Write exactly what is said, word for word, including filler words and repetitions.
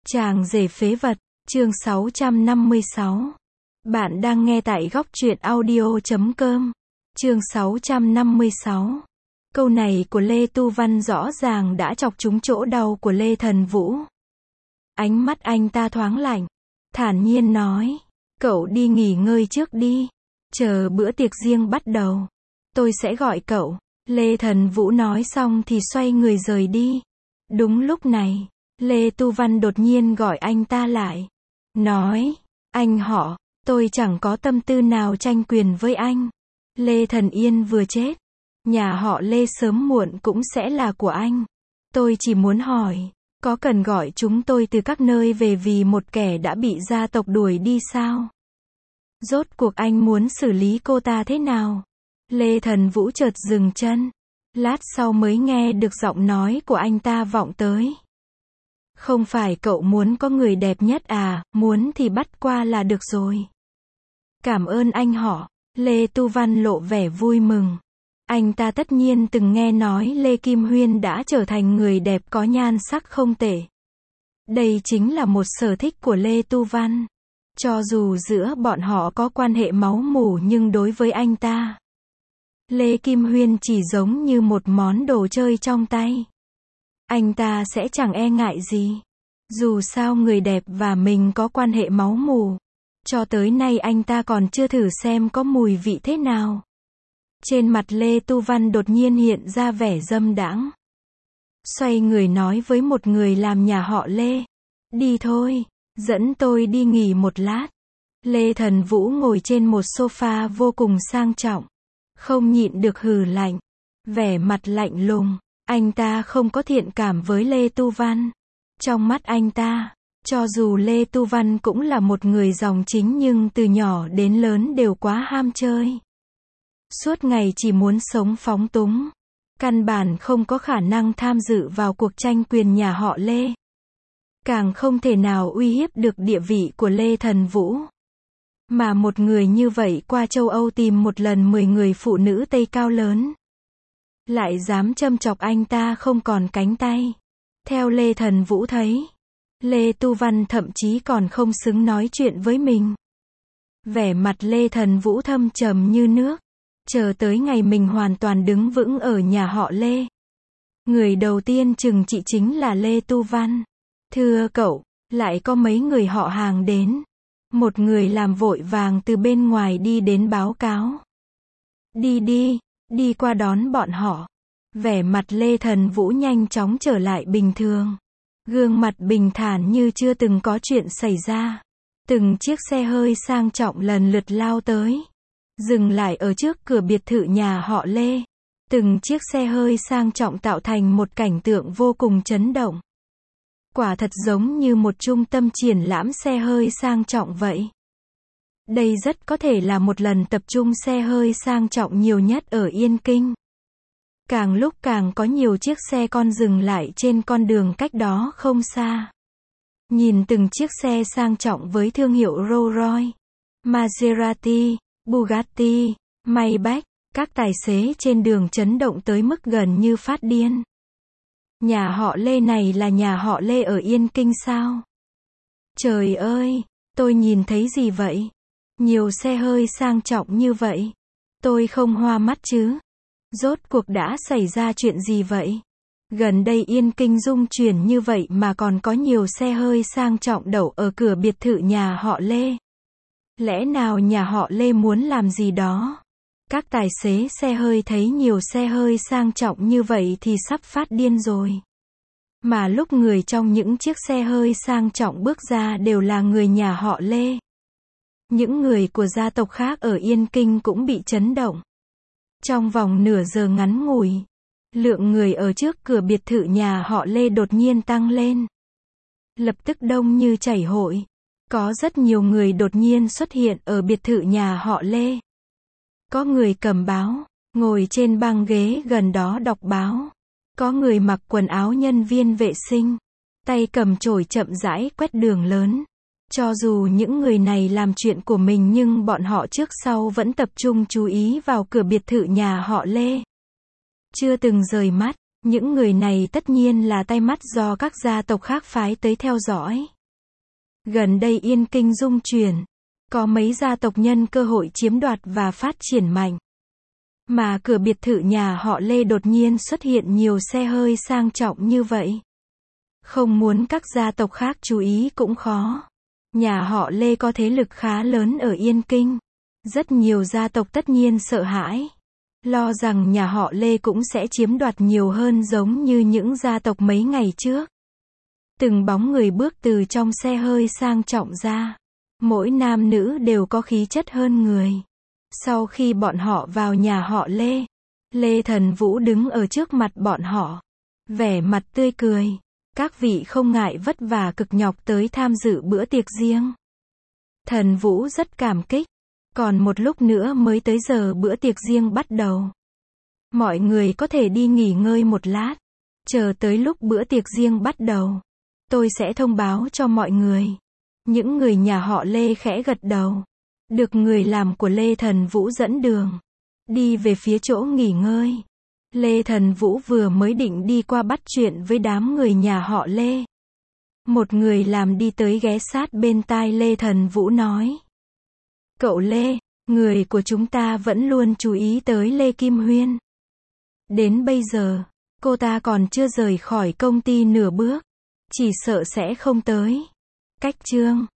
Chàng rể phế vật, chương sáu trăm năm mươi sáu. Bạn đang nghe tại góc truyện audio chấm com. Chương sáu trăm năm mươi sáu. Câu này của Lê Tu Văn rõ ràng đã chọc trúng chỗ đau của Lê Thần Vũ. Ánh mắt anh ta thoáng lạnh, thản nhiên nói, cậu đi nghỉ ngơi trước đi, chờ bữa tiệc riêng bắt đầu, tôi sẽ gọi cậu. Lê Thần Vũ nói xong thì xoay người rời đi. Đúng lúc này, Lê Tu Văn đột nhiên gọi anh ta lại. Nói, anh họ, tôi chẳng có tâm tư nào tranh quyền với anh. Lê Thần Yên vừa chết, nhà họ Lê sớm muộn cũng sẽ là của anh. Tôi chỉ muốn hỏi, có cần gọi chúng tôi từ các nơi về vì một kẻ đã bị gia tộc đuổi đi sao? Rốt cuộc anh muốn xử lý cô ta thế nào? Lê Thần Vũ chợt dừng chân. Lát sau mới nghe được giọng nói của anh ta vọng tới. Không phải cậu muốn có người đẹp nhất à, muốn thì bắt qua là được rồi. Cảm ơn anh họ. Lê Tu Văn lộ vẻ vui mừng. Anh ta tất nhiên từng nghe nói Lê Kim Huyên đã trở thành người đẹp có nhan sắc không tệ. Đây chính là một sở thích của Lê Tu Văn. Cho dù giữa bọn họ có quan hệ máu mủ nhưng đối với anh ta, Lê Kim Huyên chỉ giống như một món đồ chơi trong tay. Anh ta sẽ chẳng e ngại gì. Dù sao người đẹp và mình có quan hệ máu mủ. Cho tới nay anh ta còn chưa thử xem có mùi vị thế nào. Trên mặt Lê Tu Văn đột nhiên hiện ra vẻ dâm đãng. Xoay người nói với một người làm nhà họ Lê. Đi thôi, dẫn tôi đi nghỉ một lát. Lê Thần Vũ ngồi trên một sofa vô cùng sang trọng. Không nhịn được hừ lạnh. Vẻ mặt lạnh lùng. Anh ta không có thiện cảm với Lê Tu Văn. Trong mắt anh ta, cho dù Lê Tu Văn cũng là một người dòng chính nhưng từ nhỏ đến lớn đều quá ham chơi. Suốt ngày chỉ muốn sống phóng túng. Căn bản không có khả năng tham dự vào cuộc tranh quyền nhà họ Lê. Càng không thể nào uy hiếp được địa vị của Lê Thần Vũ. Mà một người như vậy qua châu Âu tìm một lần mười người phụ nữ Tây cao lớn. Lại dám châm chọc anh ta không còn cánh tay. Theo Lê Thần Vũ thấy, Lê Tu Văn thậm chí còn không xứng nói chuyện với mình. Vẻ mặt Lê Thần Vũ thâm trầm như nước. Chờ tới ngày mình hoàn toàn đứng vững ở nhà họ Lê. Người đầu tiên chừng trị chính là Lê Tu Văn. Thưa cậu, lại có mấy người họ hàng đến. Một người làm vội vàng từ bên ngoài đi đến báo cáo. Đi đi, đi qua đón bọn họ. Vẻ mặt Lê Thần Vũ nhanh chóng trở lại bình thường. Gương mặt bình thản như chưa từng có chuyện xảy ra. Từng chiếc xe hơi sang trọng lần lượt lao tới. Dừng lại ở trước cửa biệt thự nhà họ Lê. Từng chiếc xe hơi sang trọng tạo thành một cảnh tượng vô cùng chấn động. Quả thật giống như một trung tâm triển lãm xe hơi sang trọng vậy. Đây rất có thể là một lần tập trung xe hơi sang trọng nhiều nhất ở Yên Kinh. Càng lúc càng có nhiều chiếc xe con dừng lại trên con đường cách đó không xa. Nhìn từng chiếc xe sang trọng với thương hiệu Rolls-Royce, Maserati, Bugatti, Maybach, các tài xế trên đường chấn động tới mức gần như phát điên. Nhà họ Lê này là nhà họ Lê ở Yên Kinh sao? Trời ơi, tôi nhìn thấy gì vậy? Nhiều xe hơi sang trọng như vậy. Tôi không hoa mắt chứ? Rốt cuộc đã xảy ra chuyện gì vậy? Gần đây Yên Kinh rung chuyển như vậy mà còn có nhiều xe hơi sang trọng đậu ở cửa biệt thự nhà họ Lê. Lẽ nào nhà họ Lê muốn làm gì đó? Các tài xế xe hơi thấy nhiều xe hơi sang trọng như vậy thì sắp phát điên rồi. Mà lúc người trong những chiếc xe hơi sang trọng bước ra đều là người nhà họ Lê. Những người của gia tộc khác ở Yên Kinh cũng bị chấn động. Trong vòng nửa giờ ngắn ngủi, lượng người ở trước cửa biệt thự nhà họ Lê đột nhiên tăng lên. Lập tức đông như chảy hội. Có rất nhiều người đột nhiên xuất hiện ở biệt thự nhà họ Lê. Có người cầm báo, ngồi trên băng ghế gần đó đọc báo. Có người mặc quần áo nhân viên vệ sinh, tay cầm chổi chậm rãi quét đường lớn. Cho dù những người này làm chuyện của mình nhưng bọn họ trước sau vẫn tập trung chú ý vào cửa biệt thự nhà họ Lê. Chưa từng rời mắt, những người này tất nhiên là tay mắt do các gia tộc khác phái tới theo dõi. Gần đây Yên Kinh rung chuyển. Có mấy gia tộc nhân cơ hội chiếm đoạt và phát triển mạnh. Mà cửa biệt thự nhà họ Lê đột nhiên xuất hiện nhiều xe hơi sang trọng như vậy. Không muốn các gia tộc khác chú ý cũng khó. Nhà họ Lê có thế lực khá lớn ở Yên Kinh. Rất nhiều gia tộc tất nhiên sợ hãi. Lo rằng nhà họ Lê cũng sẽ chiếm đoạt nhiều hơn giống như những gia tộc mấy ngày trước. Từng bóng người bước từ trong xe hơi sang trọng ra. Mỗi nam nữ đều có khí chất hơn người. Sau khi bọn họ vào nhà họ Lê, Lê Thần Vũ đứng ở trước mặt bọn họ. Vẻ mặt tươi cười. Các vị không ngại vất vả cực nhọc tới tham dự bữa tiệc riêng. Thần Vũ rất cảm kích. Còn một lúc nữa mới tới giờ bữa tiệc riêng bắt đầu. Mọi người có thể đi nghỉ ngơi một lát. Chờ tới lúc bữa tiệc riêng bắt đầu, tôi sẽ thông báo cho mọi người. Những người nhà họ Lê khẽ gật đầu. Được người làm của Lê Thần Vũ dẫn đường. Đi về phía chỗ nghỉ ngơi. Lê Thần Vũ vừa mới định đi qua bắt chuyện với đám người nhà họ Lê. Một người làm đi tới ghé sát bên tai Lê Thần Vũ nói. Cậu Lê, người của chúng ta vẫn luôn chú ý tới Lê Kim Huyên. Đến bây giờ, cô ta còn chưa rời khỏi công ty nửa bước. Chỉ sợ sẽ không tới. Cách chương